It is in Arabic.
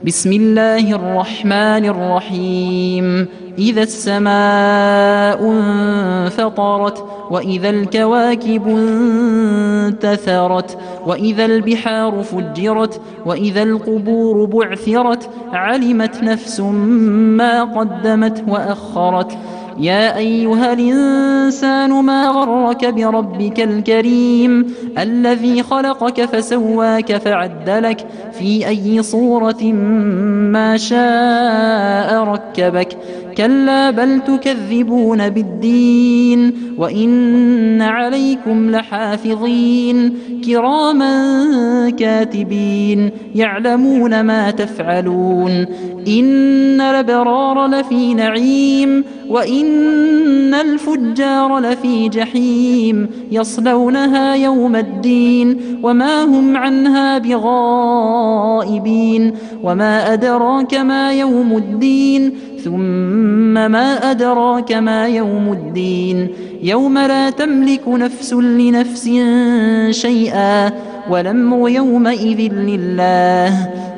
بسم الله الرحمن الرحيم. إذا السماء انفطرت، وإذا الكواكب انتثرت، وإذا البحار فجرت، وإذا القبور بعثرت، علمت نفس ما قدمت وأخرت. يا أيها الإنسان ما غرك بربك الكريم الذي خلقك فسواك فعدلك في أي صورة ما شاء ركبك. كلا بل تكذبون بالدين، وإن عليكم لحافظين كراما كاتبين يعلمون ما تفعلون. إن الأبرار لفي نعيم، وإن الفجار لفي جحيم يصلونها يوم الدين وما هم عنها بغائبين. وما أدراك ما يوم الدين، ثم ما أدراك ما يوم الدين. يوم لا تملك نفس لنفس شيئا، والأمر يومئذ لله.